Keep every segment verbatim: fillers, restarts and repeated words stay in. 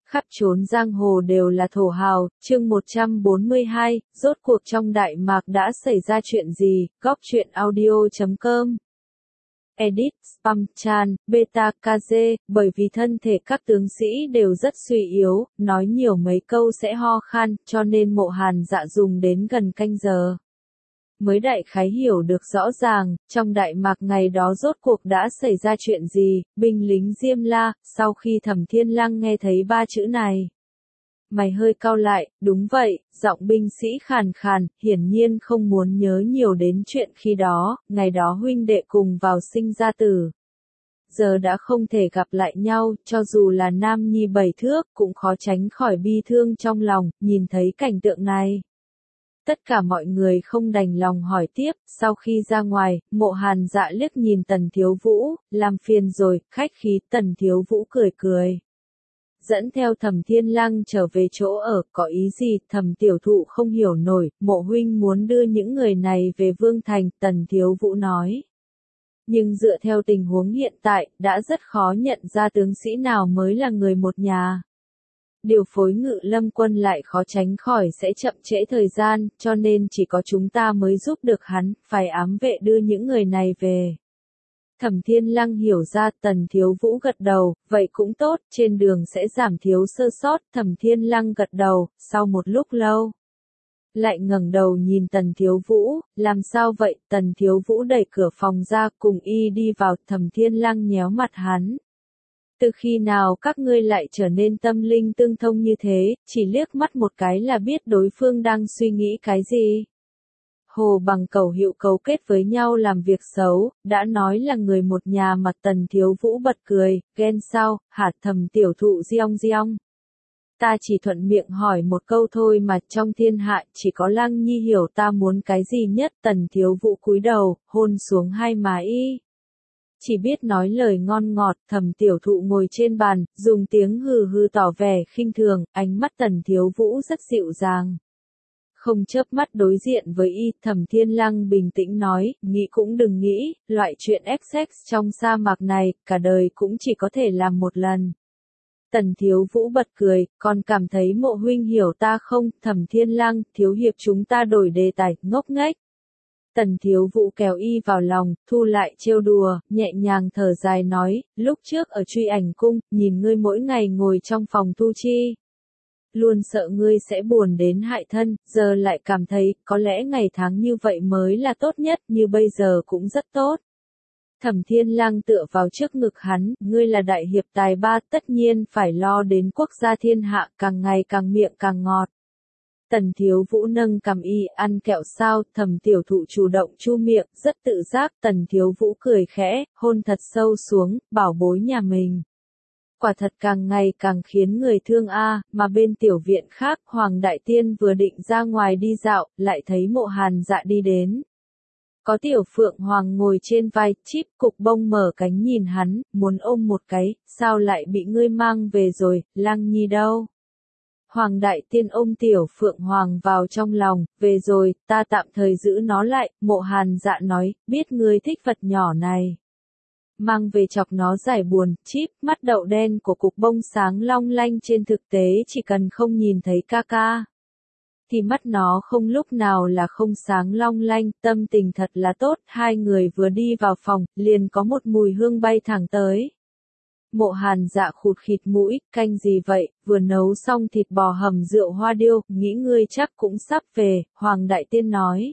Khắp chốn giang hồ đều là thổ hào, chương một trăm bốn mươi hai, rốt cuộc trong Đại Mạc đã xảy ra chuyện gì, góc truyện audio chấm com. Edit, Spam, Chan, Beta, ca giê, bởi vì thân thể các tướng sĩ đều rất suy yếu, nói nhiều mấy câu sẽ ho khan, cho nên Mộ Hàn Dạ dùng đến gần canh giờ. Mới đại khái hiểu được rõ ràng, trong Đại Mạc ngày đó rốt cuộc đã xảy ra chuyện gì, binh lính Diêm La, sau khi Thẩm Thiên Lăng nghe thấy ba chữ này. Mày hơi cau lại, đúng vậy, giọng binh sĩ khàn khàn, hiển nhiên không muốn nhớ nhiều đến chuyện khi đó, ngày đó huynh đệ cùng vào sinh ra tử. Giờ đã không thể gặp lại nhau, cho dù là nam nhi bảy thước, cũng khó tránh khỏi bi thương trong lòng, nhìn thấy cảnh tượng này. Tất cả mọi người không đành lòng hỏi tiếp, sau khi ra ngoài, Mộ Hàn Dạ liếc nhìn Tần Thiếu Vũ, làm phiền rồi, khách khí. Tần Thiếu Vũ cười cười. Dẫn theo Thẩm Thiên Lăng trở về chỗ ở, có ý gì? Thẩm tiểu thụ không hiểu nổi, Mộ huynh muốn đưa những người này về Vương Thành, Tần Thiếu Vũ nói. Nhưng dựa theo tình huống hiện tại, đã rất khó nhận ra tướng sĩ nào mới là người một nhà. Điều phối Ngự Lâm quân lại khó tránh khỏi sẽ chậm trễ thời gian, cho nên chỉ có chúng ta mới giúp được hắn, phải ám vệ đưa những người này về. Thẩm Thiên Lăng hiểu ra. Tần Thiếu Vũ gật đầu, vậy cũng tốt, trên đường sẽ giảm thiếu sơ sót. Thẩm Thiên Lăng gật đầu, sau một lúc lâu. Lại ngẩng đầu nhìn Tần Thiếu Vũ, làm sao vậy? Tần Thiếu Vũ đẩy cửa phòng ra cùng y đi vào. Thẩm Thiên Lăng nhéo mặt hắn. Từ khi nào các ngươi lại trở nên tâm linh tương thông như thế, chỉ liếc mắt một cái là biết đối phương đang suy nghĩ cái gì. Hồ Bằng Cẩu Hiệu cấu kết với nhau làm việc xấu, đã nói là người một nhà mà. Tần Thiếu Vũ bật cười, ghen sao, hả? Thẩm tiểu thụ giong giong. Ta chỉ thuận miệng hỏi một câu thôi mà, trong thiên hạ chỉ có Lăng Nhi hiểu ta muốn cái gì nhất. Tần Thiếu Vũ cúi đầu, hôn xuống hai má y. Chỉ biết nói lời ngon ngọt. Thẩm tiểu thụ ngồi trên bàn, dùng tiếng hừ hừ tỏ vẻ khinh thường, ánh mắt Tần Thiếu Vũ rất dịu dàng. Không chớp mắt đối diện với y, Thẩm Thiên Lăng bình tĩnh nói, nghĩ cũng đừng nghĩ, loại chuyện ép sex trong sa mạc này, cả đời cũng chỉ có thể làm một lần. Tần Thiếu Vũ bật cười, còn cảm thấy Mộ huynh hiểu ta không? Thẩm Thiên Lăng, thiếu hiệp chúng ta đổi đề tài, ngốc nghếch. Tần Thiếu Vũ kéo y vào lòng, thu lại trêu đùa, nhẹ nhàng thở dài nói, lúc trước ở Truy Ảnh Cung, nhìn ngươi mỗi ngày ngồi trong phòng tu chi. Luôn sợ ngươi sẽ buồn đến hại thân, giờ lại cảm thấy, có lẽ ngày tháng như vậy mới là tốt nhất, như bây giờ cũng rất tốt. Thẩm Thiên Lăng tựa vào trước ngực hắn, ngươi là đại hiệp tài ba, tất nhiên phải lo đến quốc gia thiên hạ, càng ngày càng miệng càng ngọt. Tần Thiếu Vũ nâng cằm y, ăn kẹo sao? Thẩm tiểu thụ chủ động chu miệng, rất tự giác. Tần Thiếu Vũ cười khẽ, hôn thật sâu xuống, bảo bối nhà mình. Quả thật càng ngày càng khiến người thương a. Mà bên tiểu viện khác, Hoàng Đại Tiên vừa định ra ngoài đi dạo, lại thấy Mộ Hàn Dạ đi đến. Có Tiểu Phượng Hoàng ngồi trên vai, Chíp Cục Bông mở cánh nhìn hắn, muốn ôm một cái, sao lại bị ngươi mang về rồi? Lăng Nhi đâu? Hoàng Đại Tiên ôm Tiểu Phượng Hoàng vào trong lòng, về rồi, ta tạm thời giữ nó lại. Mộ Hàn Dạ nói, biết ngươi thích vật nhỏ này. Mang về chọc nó giải buồn. Chíp, mắt đậu đen của Cục Bông sáng long lanh, trên thực tế chỉ cần không nhìn thấy ca ca. Thì mắt nó không lúc nào là không sáng long lanh, tâm tình thật là tốt. Hai người vừa đi vào phòng, liền có một mùi hương bay thẳng tới. Mộ Hàn Dạ khụt khịt mũi, canh gì vậy? Vừa nấu xong thịt bò hầm rượu hoa điêu, nghĩ ngươi chắc cũng sắp về. Hoàng Đại Tiên nói.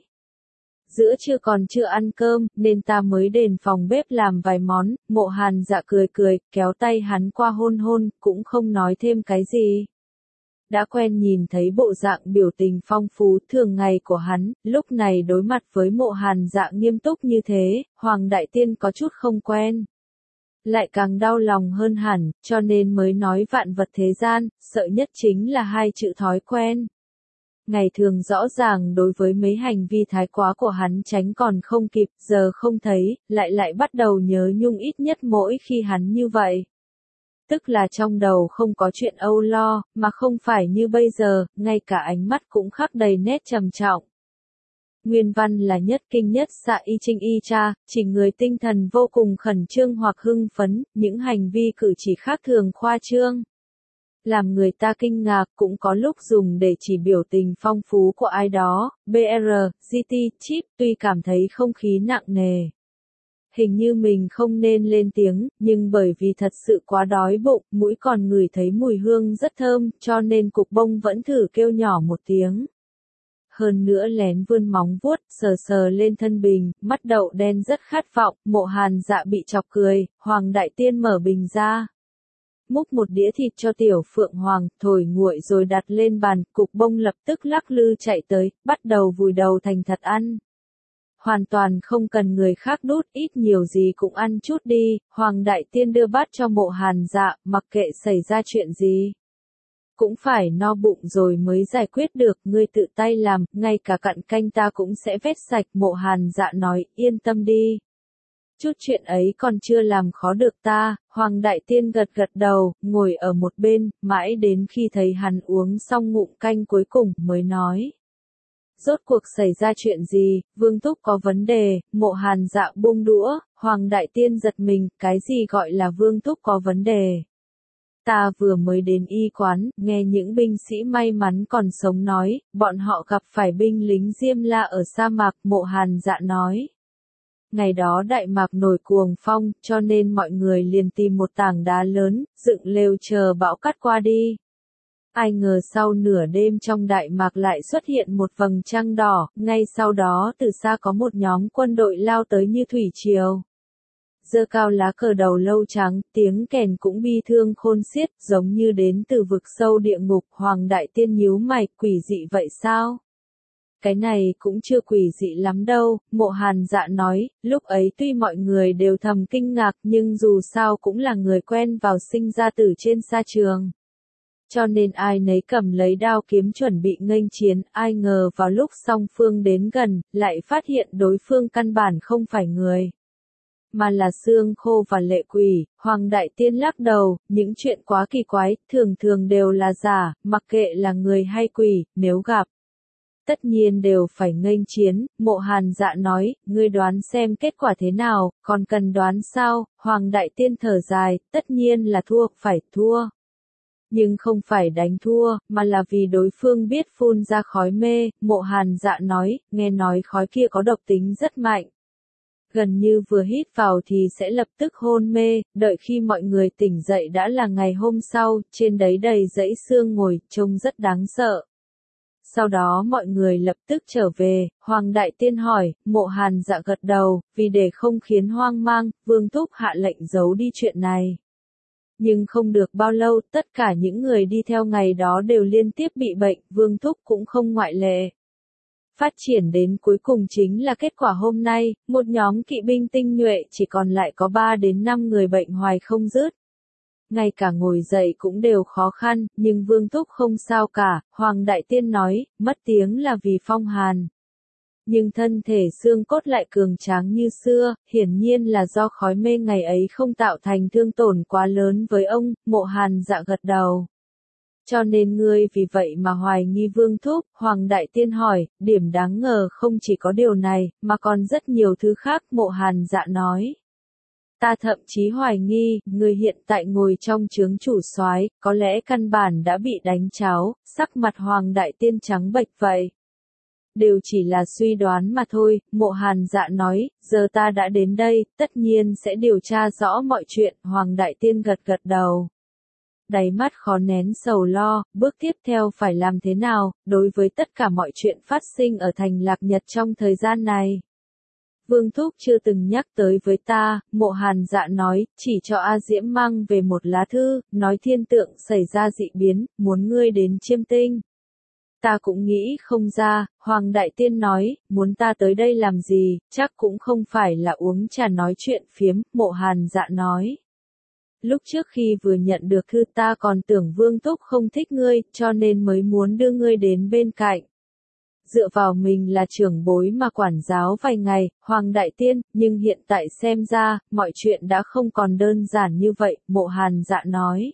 Giữa trưa còn chưa ăn cơm, nên ta mới đền phòng bếp làm vài món. Mộ Hàn Dạ cười cười, kéo tay hắn qua hôn hôn, cũng không nói thêm cái gì. Đã quen nhìn thấy bộ dạng biểu tình phong phú thường ngày của hắn, lúc này đối mặt với Mộ Hàn Dạ nghiêm túc như thế, Hoàng Đại Tiên có chút không quen. Lại càng đau lòng hơn hẳn, cho nên mới nói vạn vật thế gian, sợ nhất chính là hai chữ thói quen. Ngày thường rõ ràng đối với mấy hành vi thái quá của hắn tránh còn không kịp, giờ không thấy, lại lại bắt đầu nhớ nhung ít nhất mỗi khi hắn như vậy. Tức là trong đầu không có chuyện âu lo, mà không phải như bây giờ, ngay cả ánh mắt cũng khắc đầy nét trầm trọng. Nguyên văn là nhất kinh nhất xạ y trinh y cha, chỉ người tinh thần vô cùng khẩn trương hoặc hưng phấn, những hành vi cử chỉ khác thường khoa trương. làm người ta kinh ngạc, cũng có lúc dùng để chỉ biểu tình phong phú của ai đó. bê rờ, giê tê, chip, tuy cảm thấy không khí nặng nề. Hình như mình không nên lên tiếng, nhưng bởi vì thật sự quá đói bụng, mũi còn ngửi thấy mùi hương rất thơm, cho nên cục bông vẫn thử kêu nhỏ một tiếng. Hơn nữa lén vươn móng vuốt, sờ sờ lên thân bình, mắt đậu đen rất khát vọng, Mộ Hàn Dạ bị chọc cười, Hoàng Đại Tiên mở bình ra. Múc một đĩa thịt cho Tiểu Phượng Hoàng, thổi nguội rồi đặt lên bàn, cục bông lập tức lắc lư chạy tới, bắt đầu vùi đầu thành thật ăn. Hoàn toàn không cần người khác đút, ít nhiều gì cũng ăn chút đi. Hoàng Đại Tiên đưa bát cho Mộ Hàn Dạ, mặc kệ xảy ra chuyện gì. Cũng phải no bụng rồi mới giải quyết được, ngươi tự tay làm, ngay cả cặn canh ta cũng sẽ vét sạch. Mộ Hàn Dạ nói, yên tâm đi. Chút chuyện ấy còn chưa làm khó được ta. Hoàng Đại Tiên gật gật đầu, ngồi ở một bên, mãi đến khi thấy hắn uống xong ngụm canh cuối cùng mới nói. Rốt cuộc xảy ra chuyện gì, Vương Thúc có vấn đề. Mộ Hàn Dạ buông đũa, Hoàng Đại Tiên giật mình, cái gì gọi là Vương Thúc có vấn đề? Ta vừa mới đến y quán, nghe những binh sĩ may mắn còn sống nói, bọn họ gặp phải binh lính Diêm La ở sa mạc. Mộ Hàn Dạ nói. Ngày đó Đại Mạc nổi cuồng phong, cho nên mọi người liền tìm một tảng đá lớn, dựng lều chờ bão cắt qua đi. Ai ngờ sau nửa đêm trong Đại Mạc lại xuất hiện một vầng trăng đỏ, ngay sau đó từ xa có một nhóm quân đội lao tới như thủy triều. Giơ cao lá cờ đầu lâu trắng, tiếng kèn cũng bi thương khôn xiết, giống như đến từ vực sâu địa ngục. Hoàng Đại Tiên nhíu mày, quỷ dị vậy sao? Cái này cũng chưa quỷ dị lắm đâu. Mộ Hàn Dạ nói, lúc ấy tuy mọi người đều thầm kinh ngạc nhưng dù sao cũng là người quen vào sinh ra tử trên sa trường. Cho nên ai nấy cầm lấy đao kiếm chuẩn bị nghênh chiến, ai ngờ vào lúc song phương đến gần, lại phát hiện đối phương căn bản không phải người, mà là xương khô và lệ quỷ. Hoàng Đại Tiên lắc đầu, những chuyện quá kỳ quái, thường thường đều là giả, mặc kệ là người hay quỷ, nếu gặp, tất nhiên đều phải nghênh chiến. Mộ Hàn Dạ nói, ngươi đoán xem kết quả thế nào, còn cần đoán sao? Hoàng Đại Tiên thở dài, tất nhiên là thua, phải thua. Nhưng không phải đánh thua, mà là vì đối phương biết phun ra khói mê. Mộ Hàn Dạ nói, nghe nói khói kia có độc tính rất mạnh. Gần như vừa hít vào thì sẽ lập tức hôn mê, đợi khi mọi người tỉnh dậy đã là ngày hôm sau, trên đấy đầy dãy xương ngồi, trông rất đáng sợ. Sau đó mọi người lập tức trở về. Hoàng Đại Tiên hỏi, Mộ Hàn Dạ gật đầu, vì để không khiến hoang mang, Vương Thúc hạ lệnh giấu đi chuyện này. Nhưng không được bao lâu, tất cả những người đi theo ngày đó đều liên tiếp bị bệnh, Vương Thúc cũng không ngoại lệ. Phát triển đến cuối cùng chính là kết quả hôm nay, một nhóm kỵ binh tinh nhuệ chỉ còn lại có ba đến năm người bệnh hoài không dứt. Ngay cả ngồi dậy cũng đều khó khăn, nhưng Vương Thúc không sao cả. Hoàng Đại Tiên nói, mất tiếng là vì phong hàn. Nhưng thân thể xương cốt lại cường tráng như xưa, hiển nhiên là do khói mê ngày ấy không tạo thành thương tổn quá lớn với ông. Mộ Hàn Dạ gật đầu. Cho nên ngươi vì vậy mà hoài nghi Vương Thúc. Hoàng Đại Tiên hỏi, điểm đáng ngờ không chỉ có điều này, mà còn rất nhiều thứ khác. Mộ Hàn Dạ nói. Ta thậm chí hoài nghi, người hiện tại ngồi trong trướng chủ soái, có lẽ căn bản đã bị đánh cháo, sắc mặt Hoàng Đại Tiên trắng bệch vậy. Đều chỉ là suy đoán mà thôi. Mộ Hàn Dạ nói, giờ ta đã đến đây, tất nhiên sẽ điều tra rõ mọi chuyện. Hoàng Đại Tiên gật gật đầu. Đáy mắt khó nén sầu lo, bước tiếp theo phải làm thế nào, đối với tất cả mọi chuyện phát sinh ở thành Lạc Nhật trong thời gian này. Vương Thúc chưa từng nhắc tới với ta. Mộ Hàn Dạ nói, chỉ cho A Diễm mang về một lá thư, nói thiên tượng xảy ra dị biến, muốn ngươi đến Chiêm Tinh. Ta cũng nghĩ không ra. Hoàng Đại Tiên nói, muốn ta tới đây làm gì, chắc cũng không phải là uống trà nói chuyện phiếm. Mộ Hàn Dạ nói. Lúc trước khi vừa nhận được thư ta còn tưởng Vương Thúc không thích ngươi, cho nên mới muốn đưa ngươi đến bên cạnh. Dựa vào mình là trưởng bối mà quản giáo vài ngày, Hoàng Đại Tiên, nhưng hiện tại xem ra, mọi chuyện đã không còn đơn giản như vậy. Mộ Hàn Dạ nói.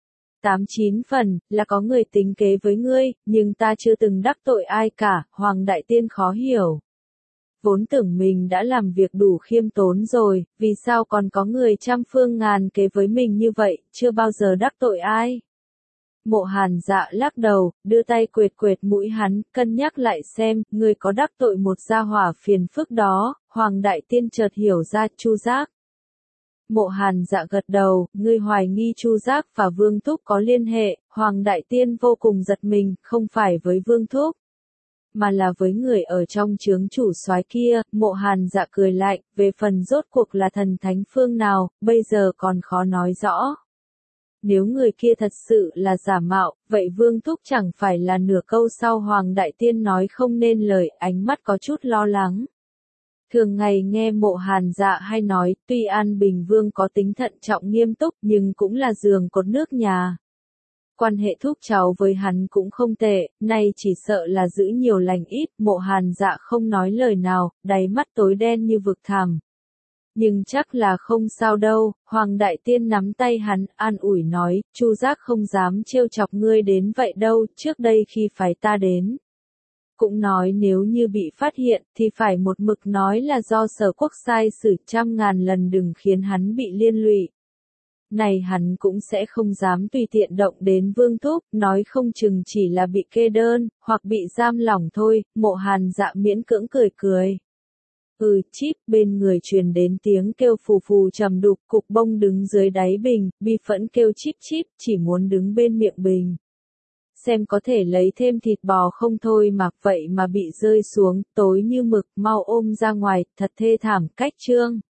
Tám chín phần, là có người tính kế với ngươi, nhưng ta chưa từng đắc tội ai cả. Hoàng Đại Tiên khó hiểu. Vốn tưởng mình đã làm việc đủ khiêm tốn rồi, vì sao còn có người trăm phương ngàn kế với mình như vậy, chưa bao giờ đắc tội ai. Mộ Hàn Dạ lắc đầu, đưa tay quệt quệt mũi hắn, cân nhắc lại xem, ngươi có đắc tội một gia hỏa phiền phức đó, Hoàng Đại Tiên chợt hiểu ra Chu Giác. Mộ Hàn Dạ gật đầu, ngươi hoài nghi Chu Giác và Vương Thúc có liên hệ, Hoàng Đại Tiên vô cùng giật mình, không phải với Vương Thúc, mà là với người ở trong chướng chủ soái kia. Mộ Hàn Dạ cười lạnh, về phần rốt cuộc là thần thánh phương nào, bây giờ còn khó nói rõ. Nếu người kia thật sự là giả mạo, vậy Vương Thúc chẳng phải là nửa câu sau Hoàng Đại Tiên nói không nên lời, ánh mắt có chút lo lắng. Thường ngày nghe Mộ Hàn Dạ hay nói, tuy An Bình Vương có tính thận trọng nghiêm túc nhưng cũng là giường cột nước nhà. Quan hệ thúc cháu với hắn cũng không tệ, nay chỉ sợ là giữ nhiều lành ít. Mộ Hàn Dạ không nói lời nào, đáy mắt tối đen như vực thẳm. Nhưng chắc là không sao đâu, Hoàng Đại Tiên nắm tay hắn, an ủi nói, Chu Giác không dám trêu chọc ngươi đến vậy đâu, trước đây khi phái ta đến. Cũng nói nếu như bị phát hiện, thì phải một mực nói là do Sở Quốc sai xử, trăm ngàn lần đừng khiến hắn bị liên lụy. Này hắn cũng sẽ không dám tùy tiện động đến Vương Thúc, nói không chừng chỉ là bị kê đơn, hoặc bị giam lỏng thôi. Mộ Hàn Dạ miễn cưỡng cười cười. Ừ, chip, bên người truyền đến tiếng kêu phù phù trầm đục, cục bông đứng dưới đáy bình, bi phẫn kêu chip chip, chỉ muốn đứng bên miệng bình. Xem có thể lấy thêm thịt bò không thôi mà vậy mà bị rơi xuống, tối như mực, mau ôm ra ngoài, thật thê thảm. Cách chương